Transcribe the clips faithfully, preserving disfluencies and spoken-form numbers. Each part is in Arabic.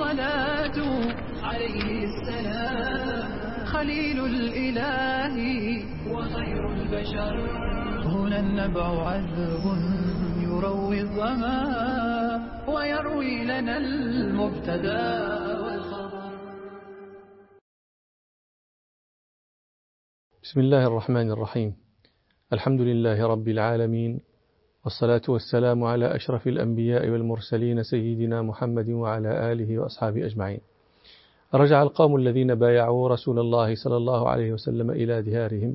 الصلاة عليه السلام خليل الإله وخير البشر. هنا النبع عذب يروي الظما ويروي لنا المبتدا والخبر. بسم الله الرحمن الرحيم. الحمد لله رب العالمين، والصلاة والسلام على أشرف الأنبياء والمرسلين سيدنا محمد وعلى آله وأصحابه أجمعين. رجع القوم الذين بايعوا رسول الله صلى الله عليه وسلم إلى ديارهم،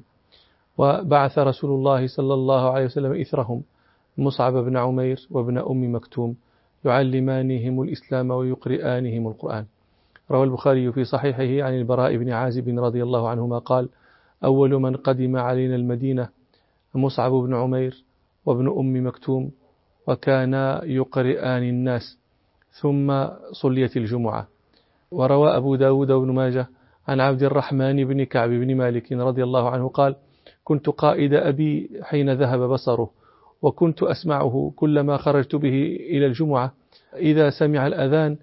وبعث رسول الله صلى الله عليه وسلم إثرهم مصعب بن عمير وابن أم مكتوم يعلمانهم الإسلام ويقرئانهم القرآن. روى البخاري في صحيحه عن البراء بن عازب رضي الله عنهما قال: أول من قدم علينا المدينة مصعب بن عمير وابن أم مكتوم، وكان يقرئان الناس، ثم صليت الجمعة. وروى أبو داود وابن ماجه عن عبد الرحمن بن كعب بن مالك رضي الله عنه قال: كنت قائد أبي حين ذهب بصره، وكنت أسمعه كلما خرجت به إلى الجمعة إذا سمع الأذان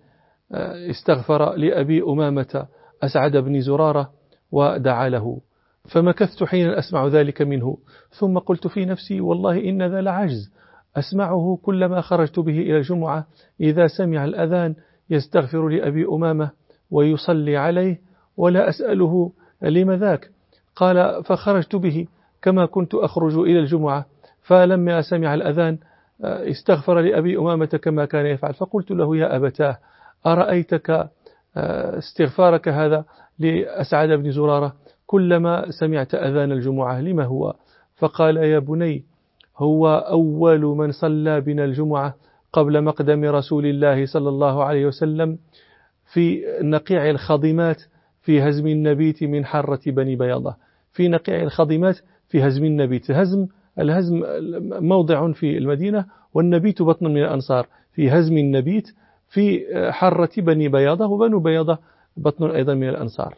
استغفر لأبي أمامة أسعد بن زرارة ودعا له، فمكثت حين أسمع ذلك منه، ثم قلت في نفسي: والله إن ذا لعجز، أسمعه كلما خرجت به إلى الجمعة إذا سمع الأذان يستغفر لأبي أمامة ويصلي عليه، ولا أسأله لم ذاك. قال: فخرجت به كما كنت أخرج إلى الجمعة، فلما سمع الأذان استغفر لأبي أمامة كما كان يفعل، فقلت له: يا أبتاه، أرأيتك استغفارك هذا لأسعد بن زرارة كلما سمعت أذان الجمعة لما هو؟ فقال: يا بني، هو أول من صلى بنا الجمعة قبل مقدم رسول الله صلى الله عليه وسلم في نقيع الخضمات في هزم النبيت من حرة بني بياضة. في نقيع الخضمات في هزم النبيت، هزم الهزم موضع في المدينة، والنبيت بطن من الأنصار، في هزم النبيت في حرة بني بياضة، وبنو بياضة بطن أيضا من الأنصار.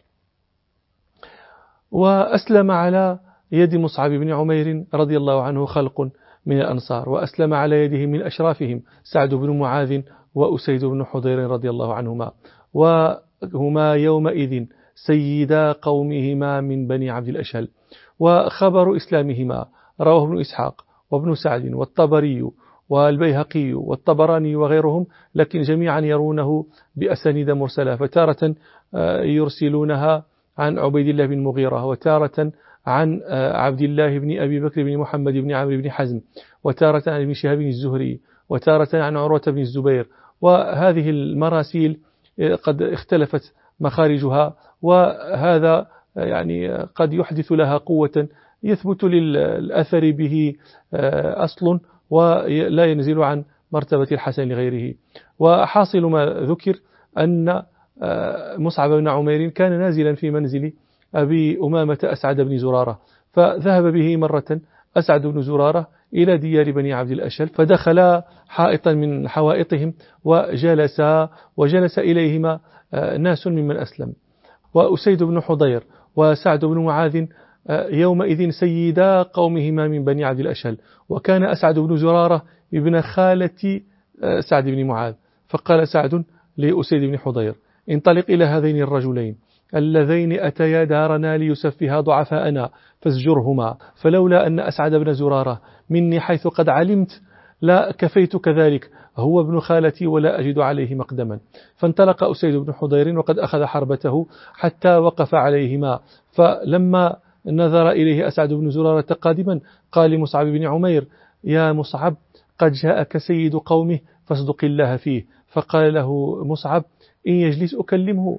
وأسلم على يد مصعب بن عمير رضي الله عنه خلق من الأنصار، وأسلم على يده من أشرافهم سعد بن معاذ وأسيد بن حضير رضي الله عنهما، وهما يومئذ سيدا قومهما من بني عبد الأشهل. وخبر إسلامهما رواه ابن إسحاق وابن سعد والطبري والبيهقي والطبراني وغيرهم، لكن جميعا يرونه بأسانيد مرسلة، فتارة يرسلونها عن عبيد الله بن مغيرة، وتارة عن عبد الله بن أبي بكر بن محمد بن عمرو بن حزم، وتارة عن ابن شهاب الزهري، وتارة عن عروة بن الزبير. وهذه المراسيل قد اختلفت مخارجها، وهذا يعني قد يحدث لها قوة يثبت للأثر به أصل ولا ينزل عن مرتبة الحسن لغيره. وحاصل ما ذكر أن مصعب بن عمير كان نازلا في منزل أبي أمامة أسعد بن زرارة، فذهب به مرة أسعد بن زرارة إلى ديار بني عبد الأشهل، فدخل حائطا من حوائطهم وجلس وجلس إليهما ناس ممن أسلم، وأسيد بن حضير وسعد بن معاذ يومئذ سيدا قومهما من بني عبد الأشهل، وكان أسعد بن زرارة ابن خالة سعد بن معاذ. فقال سعد لأسيد بن حضير: انطلق إلى هذين الرجلين اللذين أتيا دارنا ليسفها ضعفاءنا فازجرهما، فلولا أن أسعد بن زرارة مني حيث قد علمت لا كفيت كذلك، هو ابن خالتي ولا أجد عليه مقدما. فانطلق أسيد بن حضير وقد أخذ حربته حتى وقف عليهما، فلما نظر إليه أسعد بن زرارة قادما قال لمصعب بن عمير: يا مصعب، قد جاءك سيد قومه فاصدق الله فيه. فقال له مصعب: إن يجلس أكلمه.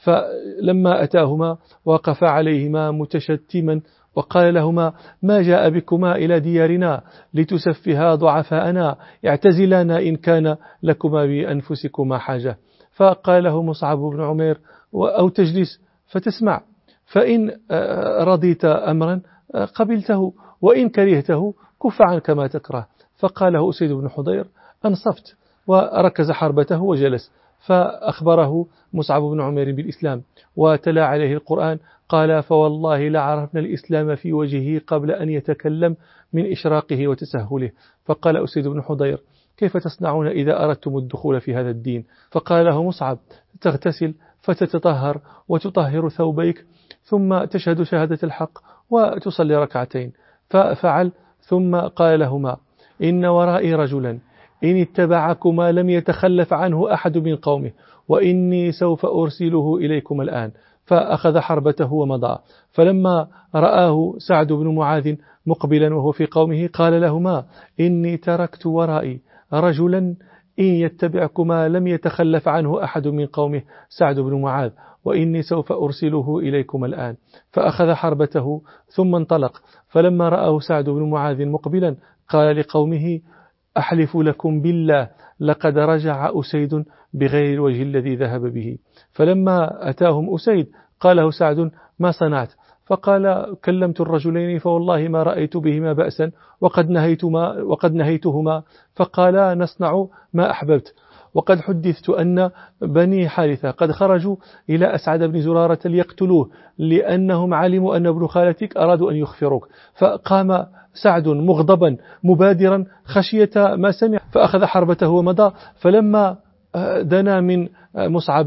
فلما أتاهما وقف عليهما متشتما وقال لهما: ما جاء بكما إلى ديارنا لتسفها ضعفاءنا، اعتزلانا إن كان لكما بأنفسكما حاجة. فقال له مصعب بن عمير: أو تجلس فتسمع، فإن رضيت أمرا قبلته، وإن كرهته كف عنك ما تكره. فقاله أسيد بن حضير: أنصفت، وركز حربته وجلس. فأخبره مصعب بن عمير بالإسلام وتلا عليه القرآن، قال: فوالله لعرفنا الإسلام في وجهه قبل أن يتكلم من إشراقه وتسهله. فقال أسيد بن حضير: كيف تصنعون إذا أردتم الدخول في هذا الدين؟ فقال له مصعب تغتسل فتتطهر وتطهر ثوبيك ثم تشهد شهادة الحق وتصلي ركعتين. ففعل ثم قال لهما إن ورائي رجلا إن اتبعكما لم يتخلف عنه أحد من قومه وإني سوف أرسله إليكم الآن. فأخذ حربته ومضى. فلما رآه سعد بن معاذ مقبلا وهو في قومه قال لهما إني تركت ورائي رجلا إن يتبعكما لم يتخلف عنه أحد من قومه سعد بن معاذ وإني سوف أرسله إليكم الآن. فأخذ حربته ثم انطلق. فلما رآه سعد بن معاذ مقبلا قال لقومه أحلف لكم بالله لقد رجع أسيد بغير الوجه الذي ذهب به. فلما أتاهم أسيد قال له سعد ما صنعت؟ فقال كلمت الرجلين فوالله ما رأيت بهما بأسا وقد نهيتما وقد نهيتهما فقالا نصنع ما أحببت. وقد حدثت أن بني حارثة قد خرجوا إلى أسعد بن زرارة ليقتلوه لأنهم علموا أن ابن خالتك أرادوا أن يخفروك. فقام سعد مغضبا مبادرا خشية ما سمع فأخذ حربته ومضى. فلما دنا من مصعب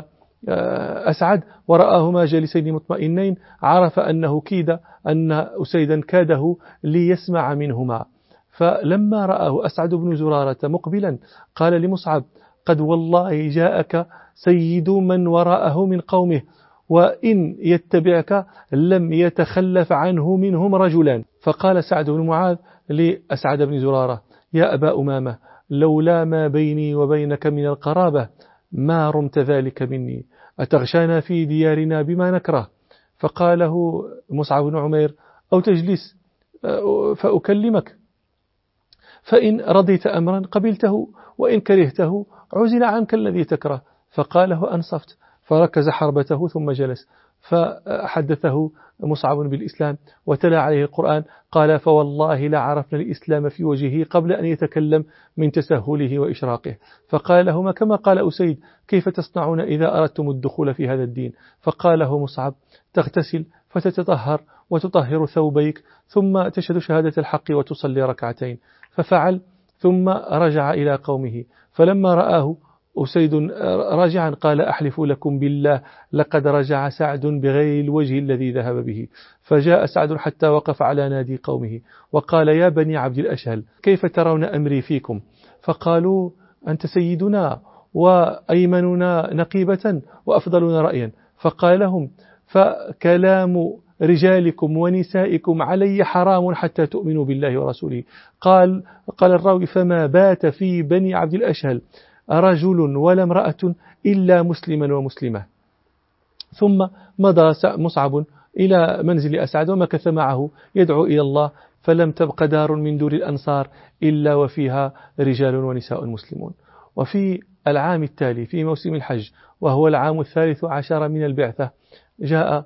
وأسعد ورآهما جالسين مطمئنين عرف أنه كيد أن أسيدا كاده ليسمع منهما. فلما رآه أسعد بن زرارة مقبلا قال لمصعب قد والله جاءك سيد من وراءه من قومه وإن يتبعك لم يتخلف عنه منهم رجلان. فقال سعد بن معاذ لأسعد بن زرارة يا أبا أمامة لولا ما بيني وبينك من القرابة ما رمت ذلك مني أتغشانا في ديارنا بما نكره. فقاله مصعب بن عمير أو تجلس فأكلمك فإن رضيت أمرا قبلته وإن كرهته عزل عنك الذي تكره. فقاله أنصفت. فركز حربته ثم جلس. فحدثه مصعب بالإسلام وتلا عليه القرآن قال فوالله لعرفنا الإسلام في وجهه قبل أن يتكلم من تسهله وإشراقه. فقال لهما كما قال أسيد كيف تصنعون إذا أردتم الدخول في هذا الدين؟ فقال له مصعب تغتسل فتتطهر وتطهر ثوبيك ثم تشهد شهادة الحق وتصلي ركعتين. ففعل ثم رجع إلى قومه. فلما رآه أسيد راجعا قال أحلف لكم بالله لقد رجع سعد بغير الوجه الذي ذهب به. فجاء سعد حتى وقف على نادي قومه وقال يا بني عبد الأشهل كيف ترون أمري فيكم؟ فقالوا أنت سيدنا وأيمننا نقيبة وأفضلنا رأيا. فقال لهم فكلام رجالكم ونسائكم علي حرام حتى تؤمنوا بالله ورسوله. قال قال الراوي فما بات في بني عبد الأشهل رجل ولا امرأة إلا مسلما ومسلمة. ثم مضى مصعب إلى منزل أسعد ومكث معه يدعو إلى الله فلم تبق دار من دور الأنصار إلا وفيها رجال ونساء مسلمون. وفي العام التالي في موسم الحج وهو العام الثالث عشر من البعثة جاء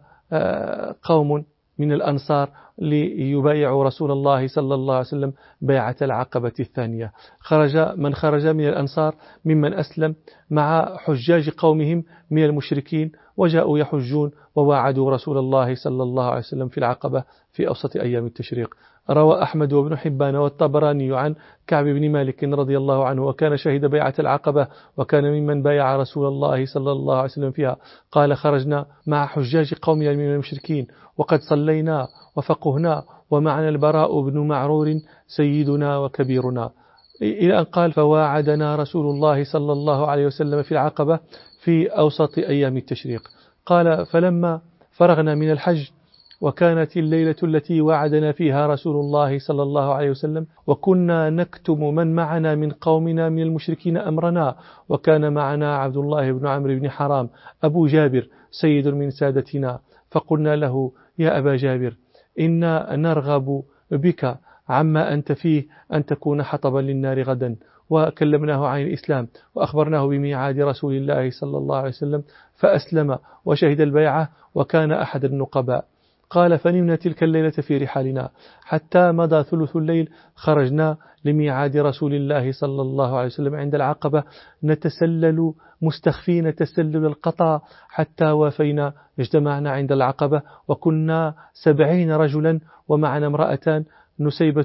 قوم من الأنصار ليبايعوا رسول الله صلى الله عليه وسلم بيعة العقبة الثانية. خرج من خرج من الأنصار ممن أسلم مع حجاج قومهم من المشركين وجاءوا يحجون وواعدوا رسول الله صلى الله عليه وسلم في العقبة في أوسط أيام التشريق. روى أحمد وابن حبان والطبراني عن كعب بن مالك رضي الله عنه وكان شهد بيعة العقبة وكان ممن بايع رسول الله صلى الله عليه وسلم فيها. قال خرجنا مع حجاج قومنا من المشركين وقد صلينا وفقهنا ومعنا البراء بن معرور سيدنا وكبيرنا إلى أن قال فواعدنا رسول الله صلى الله عليه وسلم في العقبة في أوسط أيام التشريق. قال فلما فرغنا من الحج وكانت الليلة التي وعدنا فيها رسول الله صلى الله عليه وسلم وكنا نكتم من معنا من قومنا من المشركين أمرنا وكان معنا عبد الله بن عمرو بن حرام أبو جابر سيد من سادتنا. فقلنا له يا أبا جابر إنا نرغب بك عما أنت فيه أن تكون حطبا للنار غدا. وكلمناه عن الإسلام وأخبرناه بميعاد رسول الله صلى الله عليه وسلم فأسلم وشهد البيعة وكان أحد النقباء. قال فنمنا تلك الليلة في رحالنا حتى مضى ثلث الليل خرجنا لميعاد رسول الله صلى الله عليه وسلم عند العقبة نتسلل مستخفين تسلل القطع حتى وافينا. اجتمعنا عند العقبة وكنا سبعين رجلا ومعنا امرأتان نسيبة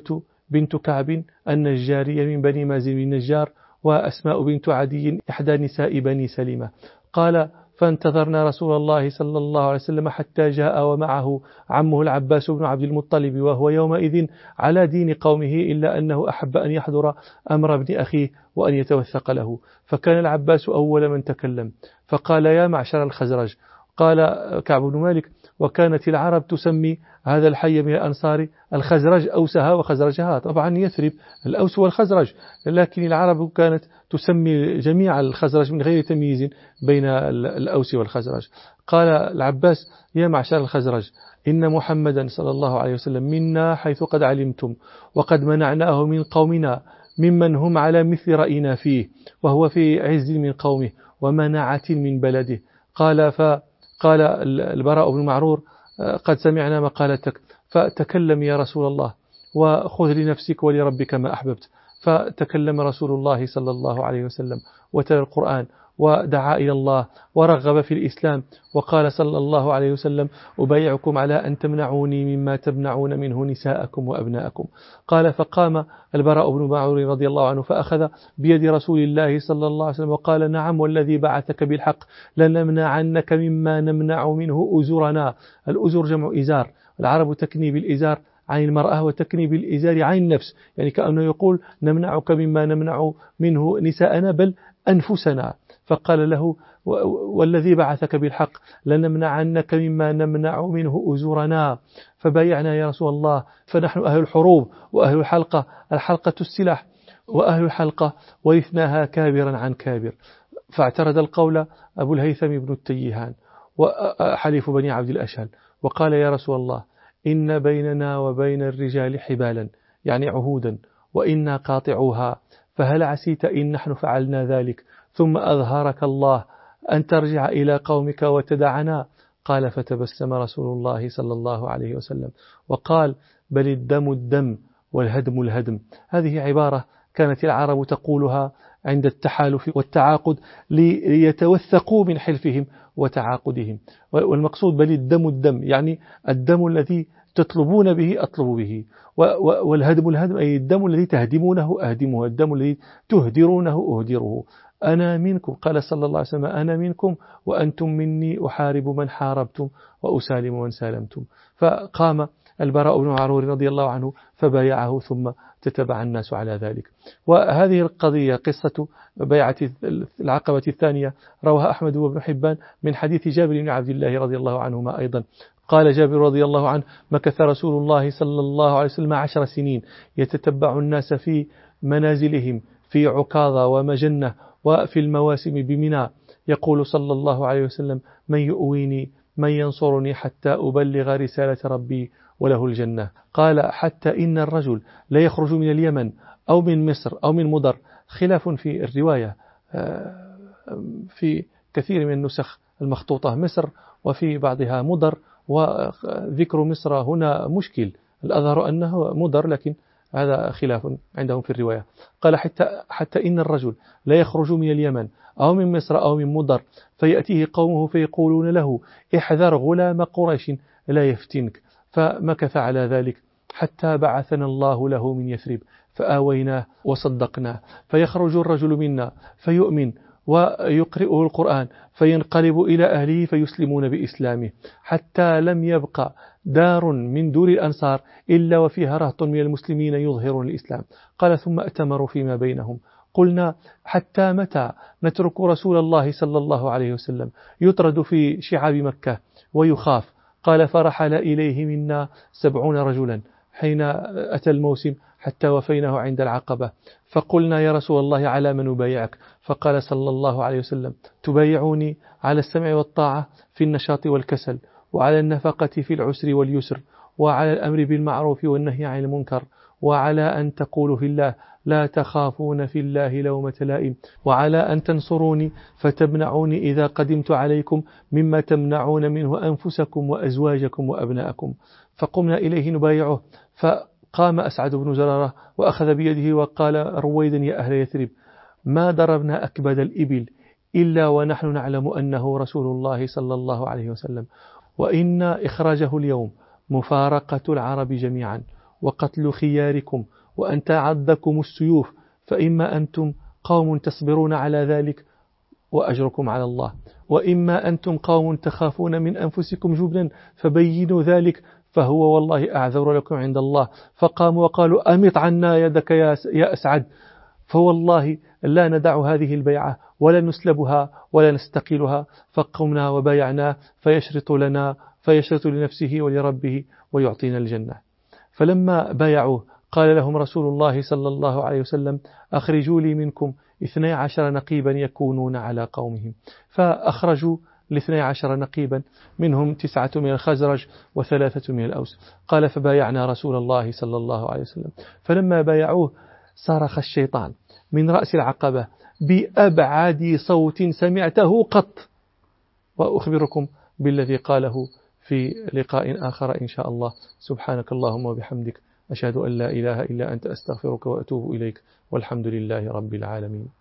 بنت كعب النجارية من بني مازن بن النجار، وأسماء بنت عدي إحدى نساء بني سلمة. قال فانتظرنا رسول الله صلى الله عليه وسلم حتى جاء ومعه عمه العباس بن عبد المطلب، وهو يومئذ على دين قومه، إلا أنه أحب أن يحضر أمر ابن أخيه وأن يتوثق له. فكان العباس أول من تكلم فقال يا معشر الخزرج. قال كعب بن مالك وكانت العرب تسمي هذا الحي من الأنصار الخزرج، أوسها وخزرجها، طبعا يثرب الأوس والخزرج، لكن العرب كانت تسمي جميع الخزرج من غير تمييز بين الأوس والخزرج. قال العباس يا معشر الخزرج إن محمدا صلى الله عليه وسلم منا حيث قد علمتم، وقد منعناه من قومنا ممن هم على مثل رأينا فيه، وهو في عز من قومه ومناعة من بلده. قال فقال البراء بن معرور قد سمعنا مقالتك، فتكلم يا رسول الله وخذ لنفسك ولربك ما أحببت. فتكلم رسول الله صلى الله عليه وسلم وتلا القرآن ودعا إلى الله ورغب في الإسلام، وقال صلى الله عليه وسلم أبايعكم على أن تمنعوني مما تمنعون منه نساءكم وأبناءكم. قال فقام البراء بن معرور رضي الله عنه فأخذ بيد رسول الله صلى الله عليه وسلم وقال نعم والذي بعثك بالحق لنمنعنك مما نمنع منه أزرنا. الأزر جمع إزار، العرب تكني بالإزار عن المرأة وتكني بالإزار عن النفس، يعني كأنه يقول نمنعك مما نمنع منه نساءنا بل أنفسنا. فقال له والذي بعثك بالحق لنمنعنك مما نمنع منه أزورنا. فبايعنا يا رسول الله، فنحن أهل الحروب وأهل الحلقة، الحلقة السلاح، وأهل الحلقة ورثناها كابرا عن كابر. فاعترض القول أبو الهيثم بن التيهان وحليف بني عبد الأشهل وقال يا رسول الله إن بيننا وبين الرجال حبالا، يعني عهودا، وإنا قاطعوها، فهل عسيت إن نحن فعلنا ذلك ثم أظهرك الله أن ترجع إلى قومك وتدعنا؟ قال فتبسم رسول الله صلى الله عليه وسلم وقال بل الدم الدم والهدم الهدم. هذه عبارة كانت العرب تقولها عند التحالف والتعاقد ليتوثقوا من حلفهم وتعاقدهم، والمقصود بل الدم الدم، يعني الدم الذي تطلبون به أطلب به، والهدم الهدم أي الدم الذي تهدمونه أهدمه، الدم الذي تهدرونه أهدره. أنا منكم، قال صلى الله عليه وسلم أنا منكم وأنتم مني، أحارب من حاربتم وأسالم من سالمتم. فقام البراء بن معرور رضي الله عنه فبايعه ثم تتبع الناس على ذلك. وهذه القضية قصة بيعة العقبة الثانية رواها أحمد وابن حبان من حديث جابر بن عبد الله رضي الله عنهما أيضا. قال جابر رضي الله عنه مكث رسول الله صلى الله عليه وسلم عشر سنين يتتبع الناس في منازلهم في عكاظة ومجنة وفي المواسم بمنى، يقول صلى الله عليه وسلم من يؤويني من ينصرني حتى أبلغ رسالة ربي وله الجنة. قال حتى إن الرجل لا يخرج من اليمن أو من مصر أو من مضر، خلاف في الرواية في كثير من النسخ المخطوطة مصر وفي بعضها مضر، وذكر مصر هنا مشكل، الأظهر أنه مضر لكن هذا خلاف عندهم في الرواية. قال حتى, حتى إن الرجل لا يخرج من اليمن أو من مصر أو من مضر فيأتيه قومه فيقولون له احذر غلام قريش لا يفتنك، فمكث على ذلك حتى بعثنا الله له من يثرب فآويناه وصدقناه، فيخرج الرجل منا فيؤمن ويقرئه القرآن فينقلب إلى أهله فيسلمون بإسلامه، حتى لم يبقى دار من دور الأنصار إلا وفيها رهط من المسلمين يظهرون الإسلام. قال ثم أتمروا فيما بينهم، قلنا حتى متى نترك رسول الله صلى الله عليه وسلم يطرد في شعاب مكة ويخاف؟ قال فرحل إليه منا سبعون رجلا حين أتى الموسم حتى وفيناه عند العقبة، فقلنا يا رسول الله على من نبايعك؟ فقال صلى الله عليه وسلم تبايعوني على السمع والطاعة في النشاط والكسل، وعلى النفقة في العسر واليسر، وعلى الأمر بالمعروف والنهي عن المنكر، وعلى أن تقولوا في الله لا تخافون في الله لومة لائم، وعلى أن تنصروني فتمنعوني إذا قدمت عليكم مما تمنعون منه أنفسكم وأزواجكم وأبناءكم. فقمنا إليه نبايعه، فقام أسعد بن زرارة وأخذ بيده وقال رويدا يا أهل يثرب ما ضربنا أكبد الإبل إلا ونحن نعلم أنه رسول الله صلى الله عليه وسلم، وإن إخراجه اليوم مفارقة العرب جميعا وقتل خياركم وأن تعضكم السيوف، فإما أنتم قوم تصبرون على ذلك وأجركم على الله، وإما أنتم قوم تخافون من أنفسكم جبنا فبينوا ذلك فهو والله أعذر لكم عند الله. فقاموا وقالوا أمط عنا يدك يا أسعد، فوالله لا ندع هذه البيعة ولا نسلبها ولا نستقيلها. فقمنا وبايعنا فيشرط لنا فيشرط لنفسه ولربه ويعطينا الجنة. فلما بايعوه قال لهم رسول الله صلى الله عليه وسلم أخرجوا لي منكم اثني عشر نقيبا يكونون على قومهم. فأخرجوا لاثني عشر نقيبا، منهم تسعة من الخزرج وثلاثة من الأوس. قال فبايعنا رسول الله صلى الله عليه وسلم. فلما بايعوه صرخ الشيطان من رأس العقبة بأبعد صوت سمعته قط، وأخبركم بالذي قاله في لقاء آخر إن شاء الله. سبحانك اللهم وبحمدك، أشهد أن لا إله إلا أنت، أستغفرك وأتوب إليك، والحمد لله رب العالمين.